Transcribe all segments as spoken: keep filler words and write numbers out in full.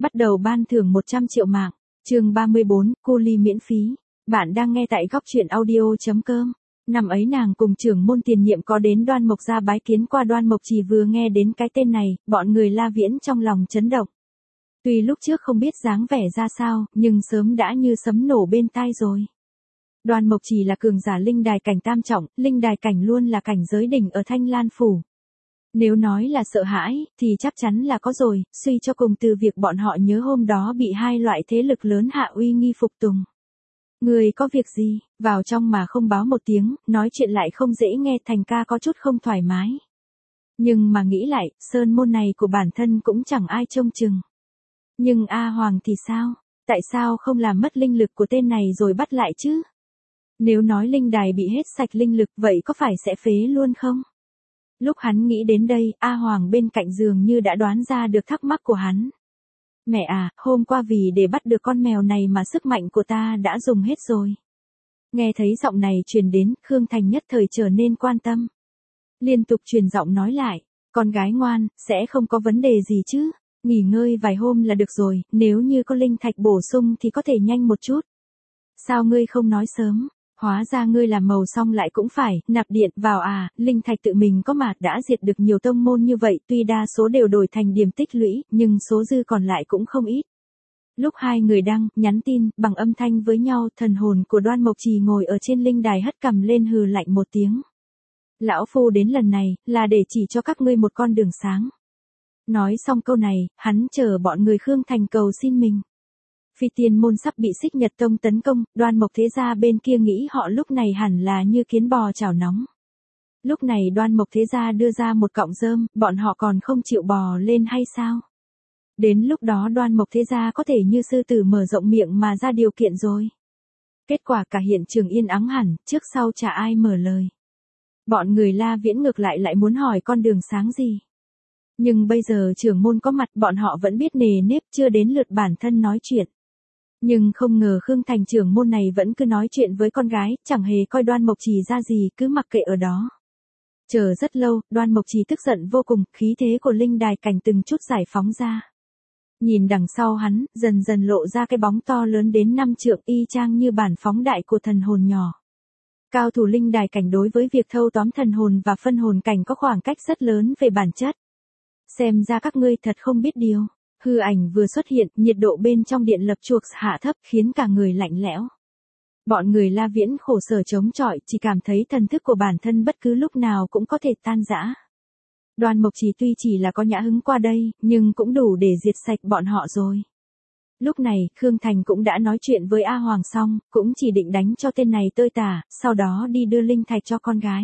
Bắt đầu ban thưởng một trăm triệu mạng. Chương ba mươi bốn, cu ly miễn phí. Bạn đang nghe tại góc truyện audio chấm com. Năm ấy nàng cùng trưởng môn tiền nhiệm có đến Đoan Mộc gia bái kiến qua. Đoan Mộc Trì vừa nghe đến cái tên này, bọn người La Viễn trong lòng chấn động. Tuy lúc trước không biết dáng vẻ ra sao, nhưng sớm đã như sấm nổ bên tai rồi. Đoan Mộc Trì là cường giả linh đài cảnh tam trọng, linh đài cảnh luôn là cảnh giới đỉnh ở Thanh Lan phủ. Nếu nói là sợ hãi, thì chắc chắn là có rồi, suy cho cùng từ việc bọn họ nhớ hôm đó bị hai loại thế lực lớn hạ uy nghi phục tùng. Người có việc gì, vào trong mà không báo một tiếng, nói chuyện lại không dễ nghe, thành ca có chút không thoải mái. Nhưng mà nghĩ lại, sơn môn này của bản thân cũng chẳng ai trông chừng. Nhưng A Hoàng thì sao? Tại sao không làm mất linh lực của tên này rồi bắt lại chứ? Nếu nói linh đài bị hết sạch linh lực vậy có phải sẽ phế luôn không? Lúc hắn nghĩ đến đây, A Hoàng bên cạnh giường như đã đoán ra được thắc mắc của hắn. Mẹ à, hôm qua vì để bắt được con mèo này mà sức mạnh của ta đã dùng hết rồi. Nghe thấy giọng này truyền đến, Khương Thành nhất thời trở nên quan tâm. Liên tục truyền giọng nói lại, con gái ngoan, sẽ không có vấn đề gì chứ, nghỉ ngơi vài hôm là được rồi, nếu như có linh thạch bổ sung thì có thể nhanh một chút. Sao ngươi không nói sớm? Hóa ra ngươi làm màu xong lại cũng phải, nạp điện vào à, linh thạch tự mình có mà đã diệt được nhiều tông môn như vậy, tuy đa số đều đổi thành điểm tích lũy, nhưng số dư còn lại cũng không ít. Lúc hai người đăng, nhắn tin, bằng âm thanh với nhau, thần hồn của Đoan Mộc Trì ngồi ở trên linh đài hất cằm lên hừ lạnh một tiếng. Lão phu đến lần này, là để chỉ cho các ngươi một con đường sáng. Nói xong câu này, hắn chờ bọn người Khương Thành cầu xin mình. Phi tiên môn sắp bị Xích Nhật Tông tấn công, Đoan Mộc Thế Gia bên kia nghĩ họ lúc này hẳn là như kiến bò chảo nóng. Lúc này Đoan Mộc Thế Gia đưa ra một cọng rơm, bọn họ còn không chịu bò lên hay sao? Đến lúc đó Đoan Mộc Thế Gia có thể như sư tử mở rộng miệng mà ra điều kiện rồi. Kết quả cả hiện trường yên ắng hẳn, trước sau chả ai mở lời. Bọn người La Viễn ngược lại lại muốn hỏi con đường sáng gì. Nhưng bây giờ trưởng môn có mặt, bọn họ vẫn biết nề nếp, chưa đến lượt bản thân nói chuyện. Nhưng không ngờ Khương Thành trưởng môn này vẫn cứ nói chuyện với con gái, chẳng hề coi Đoan Mộc Trì ra gì, cứ mặc kệ ở đó. Chờ rất lâu, Đoan Mộc Trì tức giận vô cùng, khí thế của linh đài cảnh từng chút giải phóng ra. Nhìn đằng sau hắn, dần dần lộ ra cái bóng to lớn đến năm trượng, y chang như bản phóng đại của thần hồn nhỏ. Cao thủ linh đài cảnh đối với việc thâu tóm thần hồn và phân hồn cảnh có khoảng cách rất lớn về bản chất. Xem ra các ngươi thật không biết điều. Hư ảnh vừa xuất hiện, nhiệt độ bên trong điện lập chuộc hạ thấp, khiến cả người lạnh lẽo. Bọn người La Viễn khổ sở chống chọi, chỉ cảm thấy thần thức của bản thân bất cứ lúc nào cũng có thể tan rã. Đoan Mộc Trì tuy chỉ là có nhã hứng qua đây, nhưng cũng đủ để diệt sạch bọn họ rồi. Lúc này, Khương Thành cũng đã nói chuyện với A Hoàng xong, cũng chỉ định đánh cho tên này tơi tả, sau đó đi đưa linh thạch cho con gái.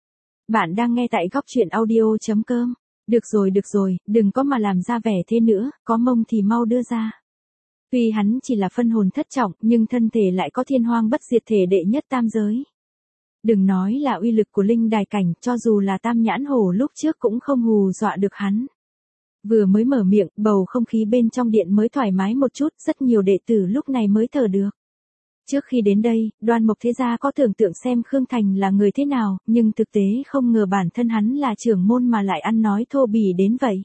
Bạn đang nghe tại góc truyện audio chấm com. Được rồi được rồi, đừng có mà làm ra vẻ thế nữa, có mông thì mau đưa ra. Tuy hắn chỉ là phân hồn thất trọng, nhưng thân thể lại có thiên hoang bất diệt thể đệ nhất tam giới. Đừng nói là uy lực của linh đài cảnh, cho dù là tam nhãn hổ lúc trước cũng không hù dọa được hắn. Vừa mới mở miệng, bầu không khí bên trong điện mới thoải mái một chút, rất nhiều đệ tử lúc này mới thở được. Trước khi đến đây, Đoan Mộc Thế Gia có tưởng tượng xem Khương Thành là người thế nào, nhưng thực tế không ngờ bản thân hắn là trưởng môn mà lại ăn nói thô bỉ đến vậy.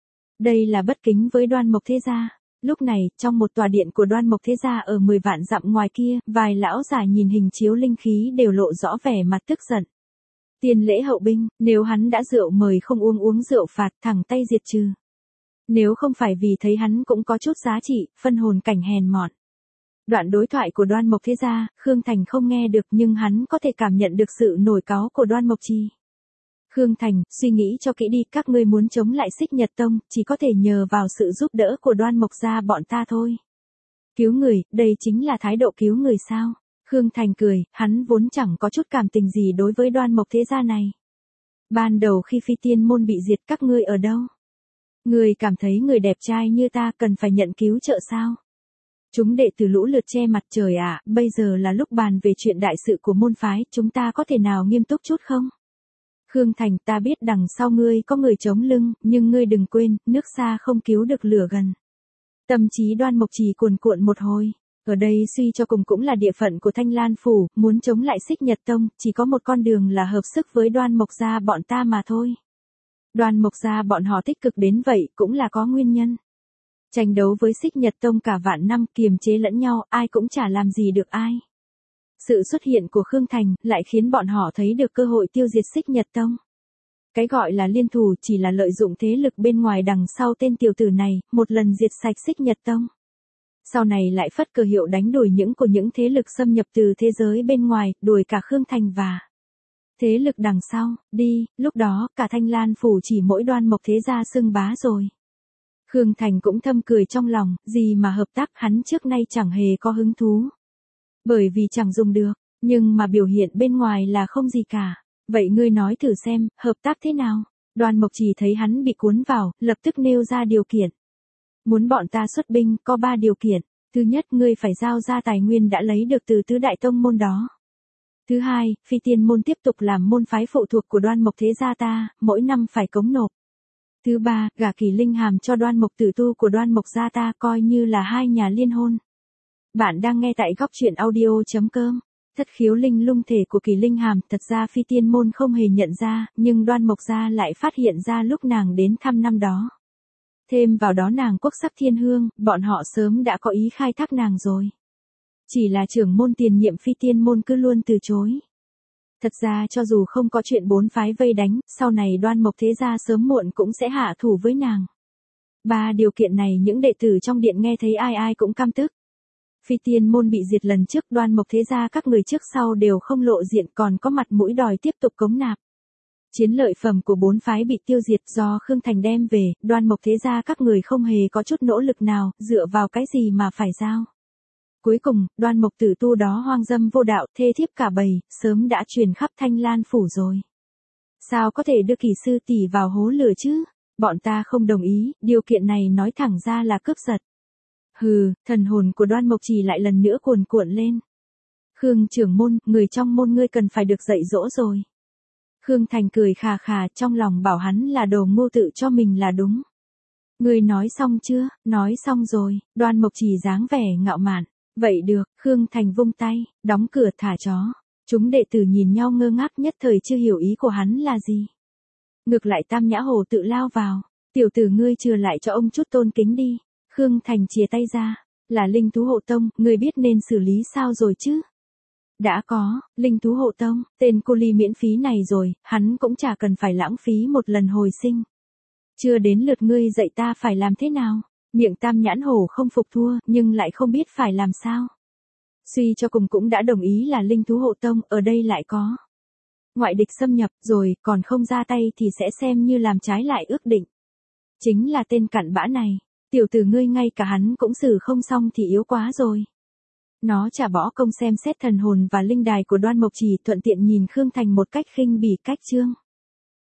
Đây là bất kính với Đoan Mộc Thế Gia. Lúc này, trong một tòa điện của Đoan Mộc Thế Gia ở mười vạn dặm ngoài kia, vài lão già nhìn hình chiếu linh khí đều lộ rõ vẻ mặt tức giận. Tiền lễ hậu binh, nếu hắn đã rượu mời không uống uống rượu phạt, thẳng tay diệt trừ. Nếu không phải vì thấy hắn cũng có chút giá trị, phân hồn cảnh hèn mọn. Đoạn đối thoại của Đoan Mộc Thế Gia, Khương Thành không nghe được nhưng hắn có thể cảm nhận được sự nổi cáu của Đoan Mộc Trì. Khương Thành, suy nghĩ cho kỹ đi, các ngươi muốn chống lại Xích Nhật Tông, chỉ có thể nhờ vào sự giúp đỡ của Đoan Mộc gia bọn ta thôi. Cứu người, đây chính là thái độ cứu người sao? Khương Thành cười, hắn vốn chẳng có chút cảm tình gì đối với Đoan Mộc Thế Gia này. Ban đầu khi Phi Tiên môn bị diệt, các ngươi ở đâu? Người cảm thấy người đẹp trai như ta cần phải nhận cứu trợ sao? Chúng đệ tử lũ lượt che mặt. Trời ạ, bây giờ là lúc bàn về chuyện đại sự của môn phái, chúng ta có thể nào nghiêm túc chút không? Khương Thành, ta biết đằng sau ngươi có người chống lưng, nhưng ngươi đừng quên, nước xa không cứu được lửa gần. Tâm trí Đoan Mộc Trì cuồn cuộn một hồi. Ở đây suy cho cùng cũng là địa phận của Thanh Lan phủ, muốn chống lại Xích Nhật Tông, chỉ có một con đường là hợp sức với Đoan Mộc gia bọn ta mà thôi. Đoan Mộc gia bọn họ tích cực đến vậy cũng là có nguyên nhân. Tranh đấu với Xích Nhật Tông cả vạn năm, kiềm chế lẫn nhau, ai cũng chả làm gì được ai. Sự xuất hiện của Khương Thành lại khiến bọn họ thấy được cơ hội tiêu diệt Xích Nhật Tông. Cái gọi là liên thủ chỉ là lợi dụng thế lực bên ngoài đằng sau tên tiểu tử này, một lần diệt sạch Xích Nhật Tông. Sau này lại phất cờ hiệu đánh đuổi những của những thế lực xâm nhập từ thế giới bên ngoài, đuổi cả Khương Thành và thế lực đằng sau, đi, lúc đó cả Thanh Lan phủ chỉ mỗi Đoan Mộc thế gia xưng bá rồi. Khương Thành cũng thầm cười trong lòng, gì mà hợp tác, hắn trước nay chẳng hề có hứng thú. Bởi vì chẳng dùng được, nhưng mà biểu hiện bên ngoài là không gì cả. Vậy ngươi nói thử xem, hợp tác thế nào? Đoan Mộc Trì thấy hắn bị cuốn vào, lập tức nêu ra điều kiện. Muốn bọn ta xuất binh, có ba điều kiện. Thứ nhất, ngươi phải giao ra tài nguyên đã lấy được từ tứ đại tông môn đó. Thứ hai, Phi Tiên môn tiếp tục làm môn phái phụ thuộc của Đoan Mộc thế gia ta, mỗi năm phải cống nộp. Thứ ba, gả Kỳ Linh Hàm cho Đoan Mộc tử tu của Đoan Mộc gia ta, coi như là hai nhà liên hôn. Bạn đang nghe tại góc truyện audio chấm com. Thất khiếu linh lung thể của Kỳ Linh Hàm, thật ra Phi Tiên môn không hề nhận ra, nhưng Đoan Mộc gia lại phát hiện ra lúc nàng đến thăm năm đó. Thêm vào đó nàng quốc sắc thiên hương, bọn họ sớm đã có ý khai thác nàng rồi. Chỉ là trưởng môn tiền nhiệm Phi Tiên môn cứ luôn từ chối. Thật ra cho dù không có chuyện bốn phái vây đánh, sau này Đoan Mộc thế gia sớm muộn cũng sẽ hạ thủ với nàng. Ba điều kiện này những đệ tử trong điện nghe thấy ai ai cũng căm tức. Phi Tiên môn bị diệt lần trước, Đoan Mộc thế gia các người trước sau đều không lộ diện, còn có mặt mũi đòi tiếp tục cống nạp. Chiến lợi phẩm của bốn phái bị tiêu diệt do Khương Thành đem về, Đoan Mộc thế gia các người không hề có chút nỗ lực nào, dựa vào cái gì mà phải giao. Cuối cùng, Đoan Mộc tử tu đó hoang dâm vô đạo, thê thiếp cả bầy, sớm đã truyền khắp Thanh Lan phủ rồi. Sao có thể đưa Kỳ sư tỷ vào hố lửa chứ? Bọn ta không đồng ý, điều kiện này nói thẳng ra là cướp giật. Hừ, thần hồn của Đoan Mộc Trì lại lần nữa cuồn cuộn lên. Khương trưởng môn, người trong môn ngươi cần phải được dạy dỗ rồi. Khương Thành cười khà khà, trong lòng bảo hắn là đồ ngu tự cho mình là đúng. Ngươi nói xong chưa? Nói xong rồi. Đoan Mộc Trì dáng vẻ ngạo mạn. Vậy được, Khương Thành vung tay, đóng cửa thả chó. Chúng đệ tử nhìn nhau ngơ ngác, nhất thời chưa hiểu ý của hắn là gì. Ngược lại Tam Nhã Hồ tự lao vào. Tiểu tử ngươi chừa lại cho ông chút tôn kính đi. Khương Thành chìa tay ra. Là Linh Thú Hộ Tông, ngươi biết nên xử lý sao rồi chứ? Đã có, Linh Thú Hộ Tông, tên cô ly miễn phí này rồi, hắn cũng chả cần phải lãng phí một lần hồi sinh. Chưa đến lượt ngươi dạy ta phải làm thế nào? Miệng Tam Nhãn Hổ không phục thua, nhưng lại không biết phải làm sao. Suy cho cùng cũng đã đồng ý là Linh Thú Hộ Tông, ở đây lại có ngoại địch xâm nhập, rồi còn không ra tay thì sẽ xem như làm trái lại ước định. Chính là tên cặn bã này, tiểu tử ngươi ngay cả hắn cũng xử không xong thì yếu quá rồi. Nó chả bỏ công xem xét thần hồn và linh đài của Đoan Mộc Trì, thuận tiện nhìn Khương Thành một cách khinh bỉ cách trương.